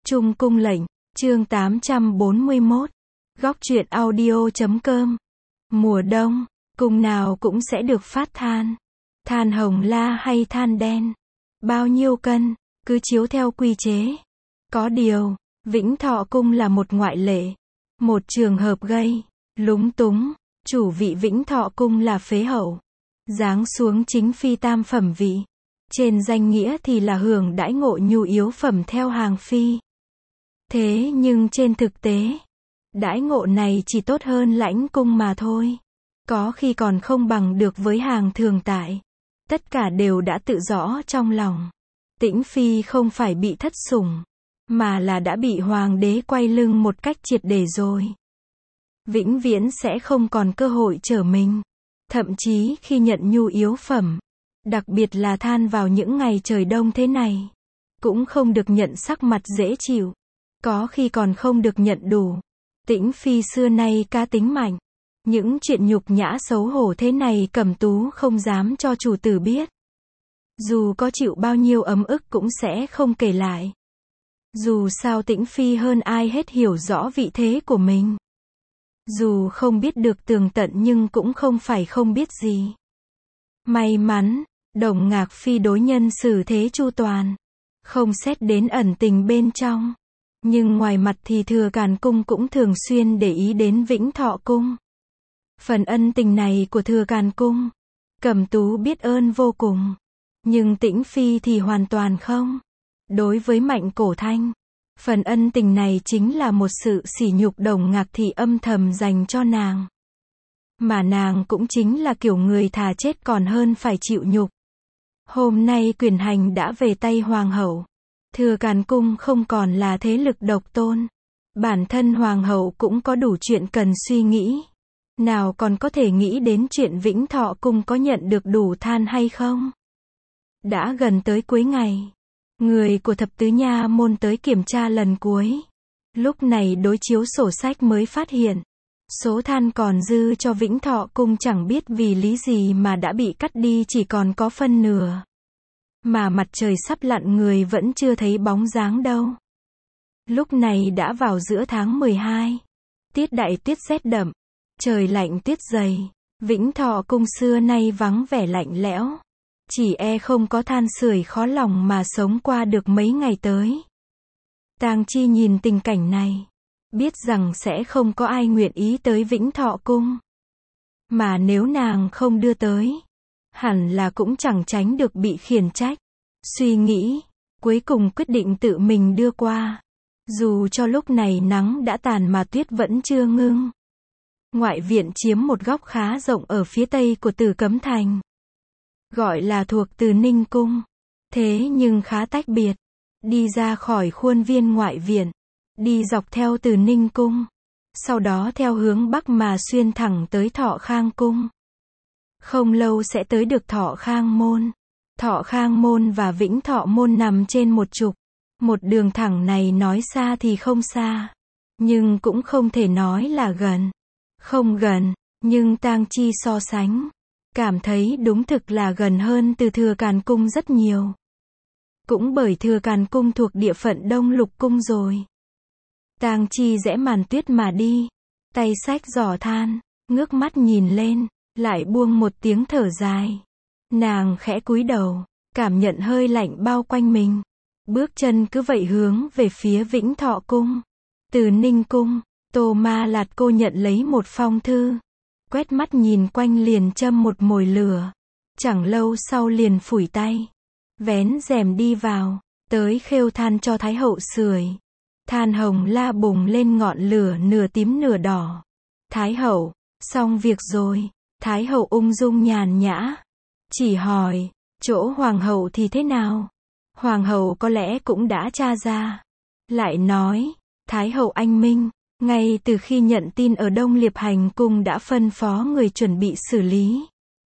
Trung cung lệnh, chương 841. Góc truyện audio.com. Mùa đông, cung nào cũng sẽ được phát than. Than hồng la hay than đen. Bao nhiêu cân, cứ chiếu theo quy chế. Có điều, Vĩnh Thọ cung là một ngoại lệ. Một trường hợp gây lúng túng. Chủ vị Vĩnh Thọ cung là phế hậu. Giáng xuống chính phi tam phẩm vị. Trên danh nghĩa thì là hưởng đãi ngộ nhu yếu phẩm theo hàng phi. Thế nhưng trên thực tế, đãi ngộ này chỉ tốt hơn lãnh cung mà thôi. Có khi còn không bằng được với hàng thường tại. Tất cả đều đã tự rõ trong lòng. Tĩnh phi không phải bị thất sủng, mà là đã bị hoàng đế quay lưng một cách triệt để rồi. Vĩnh viễn sẽ không còn cơ hội trở mình. Thậm chí khi nhận nhu yếu phẩm, đặc biệt là than vào những ngày trời đông thế này, cũng không được nhận sắc mặt dễ chịu. Có khi còn không được nhận đủ. Tĩnh phi xưa nay cá tính mạnh. Những chuyện nhục nhã xấu hổ thế này Cẩm Tú không dám cho chủ tử biết. Dù có chịu bao nhiêu ấm ức cũng sẽ không kể lại. Dù sao Tĩnh phi hơn ai hết hiểu rõ vị thế của mình. Dù không biết được tường tận nhưng cũng không phải không biết gì. May mắn, Đồng Ngạc phi đối nhân xử thế chu toàn, không xét đến ẩn tình bên trong. Nhưng ngoài mặt thì Thừa Càn cung cũng thường xuyên để ý đến Vĩnh Thọ cung. Phần ân tình này của Thừa Càn cung, Cẩm Tú biết ơn vô cùng. Nhưng Tĩnh phi thì hoàn toàn không. Đối với Mạnh Cổ Thanh, phần ân tình này chính là một sự sỉ nhục Đồng Ngạc thị âm thầm dành cho nàng. Mà nàng cũng chính là kiểu người thà chết còn hơn phải chịu nhục. Hôm nay quyền hành đã về tay hoàng hậu. Thừa Càn cung không còn là thế lực độc tôn. Bản thân hoàng hậu cũng có đủ chuyện cần suy nghĩ. Nào còn có thể nghĩ đến chuyện Vĩnh Thọ cung có nhận được đủ than hay không? Đã gần tới cuối ngày, người của thập tứ nha môn tới kiểm tra lần cuối. Lúc này đối chiếu sổ sách mới phát hiện, số than còn dư cho Vĩnh Thọ cung chẳng biết vì lý gì mà đã bị cắt đi chỉ còn có phân nửa. Mà mặt trời sắp lặn người vẫn chưa thấy bóng dáng đâu. Lúc này đã vào giữa tháng 12. Tiết đại tuyết rét đậm. Trời lạnh tuyết dày. Vĩnh Thọ cung xưa nay vắng vẻ lạnh lẽo. Chỉ không có than sưởi khó lòng mà sống qua được mấy ngày tới. Tang Chi nhìn tình cảnh này, biết rằng sẽ không có ai nguyện ý tới Vĩnh Thọ cung. Mà nếu nàng không đưa tới, hẳn là cũng chẳng tránh được bị khiển trách. Suy nghĩ, cuối cùng quyết định tự mình đưa qua. Dù cho lúc này nắng đã tàn mà tuyết vẫn chưa ngưng. Ngoại viện chiếm một góc khá rộng ở phía tây của Tử Cấm Thành. Gọi là thuộc Từ Ninh cung. Thế nhưng khá tách biệt. Đi ra khỏi khuôn viên ngoại viện, đi dọc theo Từ Ninh cung. Sau đó theo hướng bắc mà xuyên thẳng tới Thọ Khang cung. Không lâu sẽ tới được Thọ Khang môn. Thọ Khang môn và Vĩnh Thọ môn nằm trên một trục. Một đường thẳng này nói xa thì không xa, nhưng cũng không thể nói là gần. Không gần, nhưng Tang Chi so sánh, cảm thấy đúng thực là gần hơn từ Thừa Càn cung rất nhiều. Cũng bởi Thừa Càn cung thuộc địa phận Đông Lục cung rồi. Tang Chi rẽ màn tuyết mà đi, tay xách giỏ than, ngước mắt nhìn lên, lại buông một tiếng thở dài. Nàng khẽ cúi đầu, cảm nhận hơi lạnh bao quanh mình. Bước chân cứ vậy hướng về phía Vĩnh Thọ cung. Từ Ninh cung, Tô Ma Lạt cô nhận lấy một phong thư. Quét mắt nhìn quanh liền châm một mồi lửa. Chẳng lâu sau liền phủi tay. Vén rèm đi vào, tới khêu than cho Thái hậu sưởi. Than hồng la bùng lên ngọn lửa nửa tím nửa đỏ. Thái hậu, xong việc rồi. Thái hậu ung dung nhàn nhã. Chỉ hỏi, chỗ hoàng hậu thì thế nào? Hoàng hậu có lẽ cũng đã tra ra. Lại nói, Thái hậu anh minh, ngay từ khi nhận tin ở Đông Liệp Hành cung đã phân phó người chuẩn bị xử lý.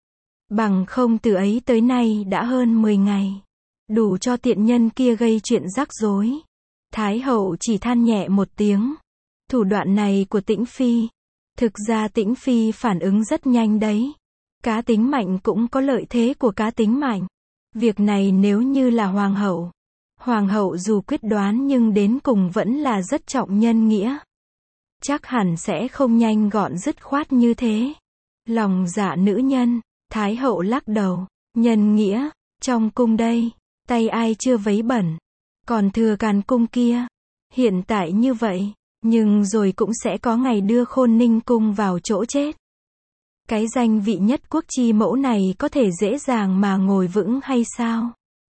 Bằng không từ ấy tới nay đã hơn 10 ngày. Đủ cho tiện nhân kia gây chuyện rắc rối. Thái hậu chỉ than nhẹ một tiếng. Thủ đoạn này của Tĩnh phi. Thực ra Tĩnh phi phản ứng rất nhanh đấy. Cá tính mạnh cũng có lợi thế của cá tính mạnh. Việc này nếu như là hoàng hậu, Hoàng hậu dù quyết đoán nhưng đến cùng vẫn là rất trọng nhân nghĩa. Chắc hẳn sẽ không nhanh gọn dứt khoát như thế. Lòng dạ nữ nhân, Thái hậu lắc đầu, nhân nghĩa, trong cung đây, tay ai chưa vấy bẩn. Còn thừa càn cung kia, hiện tại như vậy, nhưng rồi cũng sẽ có ngày đưa Khôn Ninh cung vào chỗ chết. Cái danh vị nhất quốc chi mẫu này có thể dễ dàng mà ngồi vững hay sao?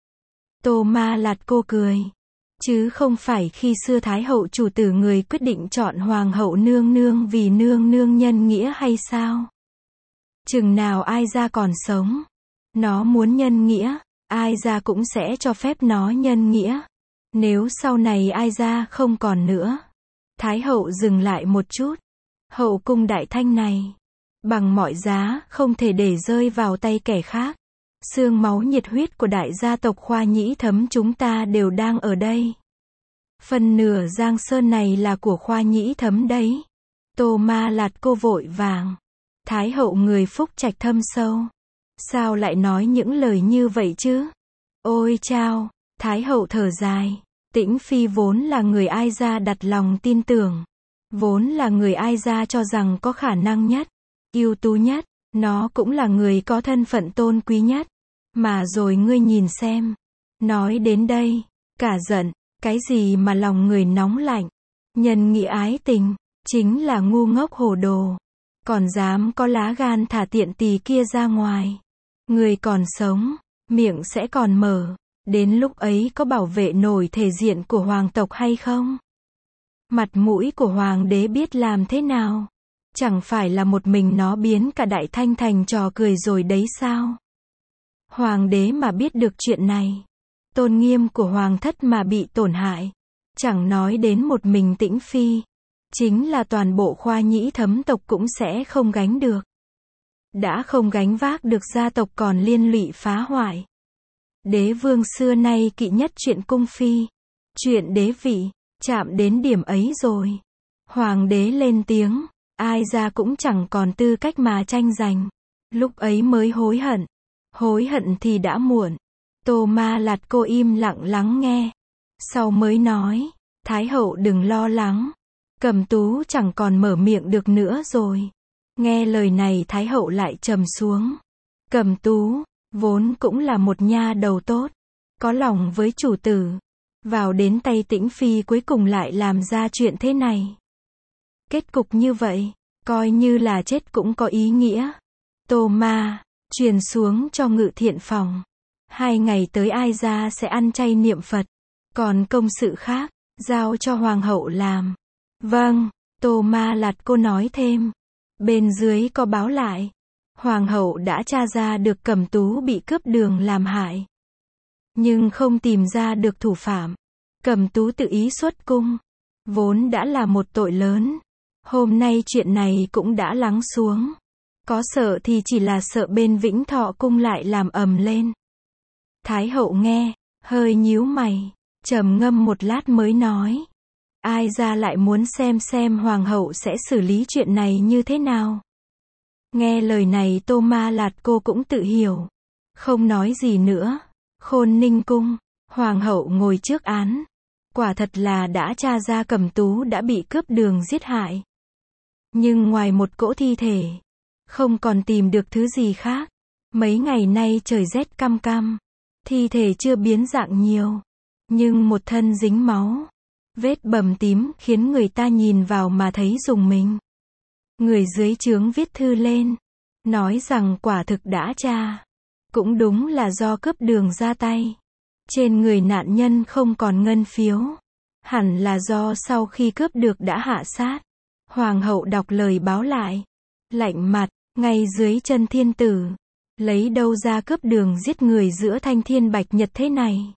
Tô Ma Lạt cô cười. Chứ không phải khi xưa Thái hậu chủ tử người quyết định chọn Hoàng hậu nương nương vì nương nương nhân nghĩa hay sao? Chừng nào ai ra còn sống, nó muốn nhân nghĩa, ai ra cũng sẽ cho phép nó nhân nghĩa. Nếu sau này ai ra không còn nữa. Thái hậu dừng lại một chút. Hậu cung Đại Thanh này, bằng mọi giá, không thể để rơi vào tay kẻ khác. Xương máu nhiệt huyết của đại gia tộc Khoa Nhĩ Thấm chúng ta đều đang ở đây. Phần nửa Giang Sơn này là của Khoa Nhĩ Thấm đấy. Tô Ma Lạt cô vội vàng. Thái hậu người phúc trạch thâm sâu. Sao lại nói những lời như vậy chứ? Ôi chao, Thái hậu thở dài. Tĩnh Phi vốn là người ai ra đặt lòng tin tưởng. Vốn là người ai ra cho rằng có khả năng nhất, ưu tú nhất. Nó cũng là người có thân phận tôn quý nhất. Mà rồi ngươi nhìn xem. Nói đến đây, cả giận. Cái gì mà lòng người nóng lạnh. Nhân nghĩa ái tình, chính là ngu ngốc hồ đồ. Còn dám có lá gan thả tiện tỳ kia ra ngoài. Người còn sống, miệng sẽ còn mở. Đến lúc ấy có bảo vệ nổi thể diện của hoàng tộc hay không? Mặt mũi của hoàng đế biết làm thế nào? Chẳng phải là một mình nó biến cả Đại Thanh thành trò cười rồi đấy sao? Hoàng đế mà biết được chuyện này, tôn nghiêm của hoàng thất mà bị tổn hại, chẳng nói đến một mình Tĩnh Phi, chính là toàn bộ Khoa Nhĩ Thấm tộc cũng sẽ không gánh được. Đã không gánh vác được gia tộc còn liên lụy phá hoại. Đế vương xưa nay kỵ nhất chuyện cung phi, chuyện đế vị, chạm đến điểm ấy rồi. Hoàng đế lên tiếng, ai ra cũng chẳng còn tư cách mà tranh giành. Lúc ấy mới hối hận. Hối hận thì đã muộn. Tô Ma Lạt cô im lặng lắng nghe. Sau mới nói, Thái hậu đừng lo lắng. Cẩm Tú chẳng còn mở miệng được nữa rồi. Nghe lời này Thái hậu lại trầm xuống. Cẩm Tú, vốn cũng là một nha đầu tốt, có lòng với chủ tử. Vào đến tay Tĩnh Phi cuối cùng lại làm ra chuyện thế này. Kết cục như vậy, coi như là chết cũng có ý nghĩa. Tô Ma, truyền xuống cho ngự thiện phòng. 2 ngày tới ai ra sẽ ăn chay niệm Phật. Còn công sự khác, giao cho hoàng hậu làm. Vâng, Tô Ma Lạt cô nói thêm. Bên dưới có báo lại. Hoàng hậu đã tra ra được Cẩm Tú bị cướp đường làm hại. Nhưng không tìm ra được thủ phạm. Cẩm Tú tự ý xuất cung. Vốn đã là một tội lớn. Hôm nay chuyện này cũng đã lắng xuống. Có sợ thì chỉ là sợ bên Vĩnh Thọ cung lại làm ầm lên. Thái hậu nghe, hơi nhíu mày, trầm ngâm một lát mới nói. Ai ra lại muốn xem hoàng hậu sẽ xử lý chuyện này như thế nào. Nghe lời này Tô Ma Lạt cô cũng tự hiểu. Không nói gì nữa. Khôn Ninh cung, hoàng hậu ngồi trước án. Quả thật là đã tra ra Cẩm Tú đã bị cướp đường giết hại. Nhưng ngoài một cỗ thi thể, không còn tìm được thứ gì khác. Mấy ngày nay trời rét căm căm. Thi thể chưa biến dạng nhiều. Nhưng một thân dính máu. Vết bầm tím khiến người ta nhìn vào mà thấy rùng mình. Người dưới trướng viết thư lên. Nói rằng quả thực đã tra. Cũng đúng là do cướp đường ra tay. Trên người nạn nhân không còn ngân phiếu. Hẳn là do sau khi cướp được đã hạ sát. Hoàng hậu đọc lời báo lại. Lạnh mặt, ngay dưới chân thiên tử. Lấy đâu ra cướp đường giết người giữa thanh thiên bạch nhật thế này?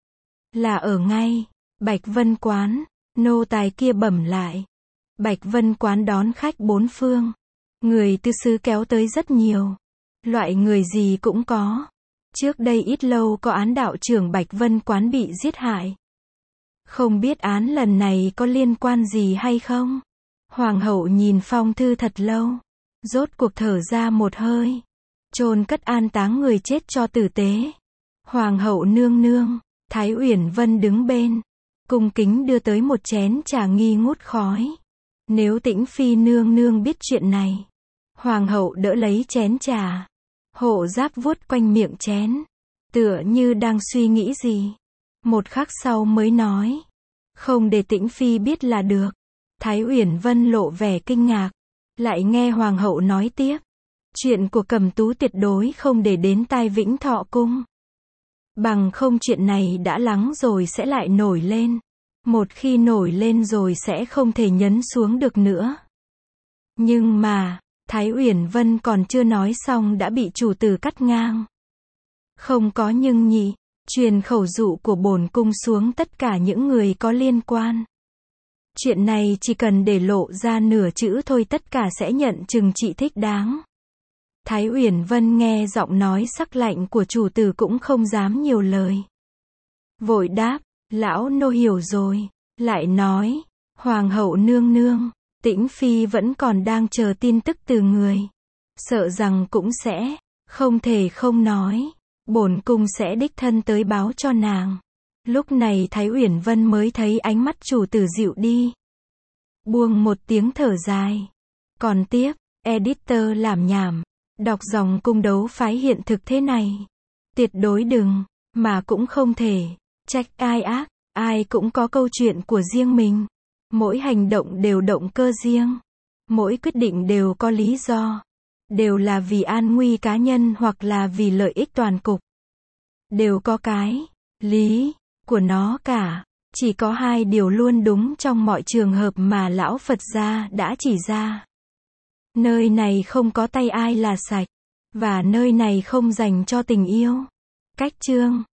Là ở ngay Bạch Vân Quán. Nô tài kia bẩm lại. Bạch Vân Quán đón khách 4 phương. Người tư sứ kéo tới rất nhiều. Loại người gì cũng có. Trước đây ít lâu có án đạo trưởng Bạch Vân Quán bị giết hại. Không biết án lần này có liên quan gì hay không? Hoàng hậu nhìn phong thư thật lâu. Rốt cuộc thở ra một hơi. Chôn cất an táng người chết cho tử tế. Hoàng hậu nương nương, Thái Uyển Vân đứng bên, cung kính đưa tới một chén trà nghi ngút khói. Nếu Tĩnh Phi nương nương biết chuyện này. Hoàng hậu đỡ lấy chén trà. Hộ giáp vuốt quanh miệng chén. Tựa như đang suy nghĩ gì. Một khắc sau mới nói. Không để Tĩnh Phi biết là được. Thái Uyển Vân lộ vẻ kinh ngạc. Lại nghe Hoàng hậu nói tiếp. Chuyện của Cẩm Tú tuyệt đối không để đến tai Vĩnh Thọ cung. Bằng không chuyện này đã lắng rồi sẽ lại nổi lên. Một khi nổi lên rồi sẽ không thể nhấn xuống được nữa. Nhưng mà, Thái Uyển Vân còn chưa nói xong đã bị chủ tử cắt ngang. Không có nhưng nhỉ, truyền khẩu dụ của bổn cung xuống tất cả những người có liên quan. Chuyện này chỉ cần để lộ ra nửa chữ thôi tất cả sẽ nhận trừng trị thích đáng. Thái Uyển Vân nghe giọng nói sắc lạnh của chủ tử cũng không dám nhiều lời. Vội đáp, lão nô hiểu rồi. Lại nói, Hoàng hậu nương nương, Tĩnh Phi vẫn còn đang chờ tin tức từ người. Sợ rằng cũng sẽ, không thể không nói. Bổn cung sẽ đích thân tới báo cho nàng. Lúc này Thái Uyển Vân mới thấy ánh mắt chủ tử dịu đi. Buông một tiếng thở dài. Còn tiếp, editor làm nhảm. Đọc dòng cung đấu phái hiện thực thế này. Tuyệt đối đừng, mà cũng không thể. Trách ai ác, ai cũng có câu chuyện của riêng mình. Mỗi hành động đều động cơ riêng. Mỗi quyết định đều có lý do. Đều là vì an nguy cá nhân hoặc là vì lợi ích toàn cục. Đều có cái lý của nó cả. Chỉ có hai điều luôn đúng trong mọi trường hợp mà lão Phật gia đã chỉ ra. Nơi này không có tay ai là sạch. Và nơi này không dành cho tình yêu. Cách chương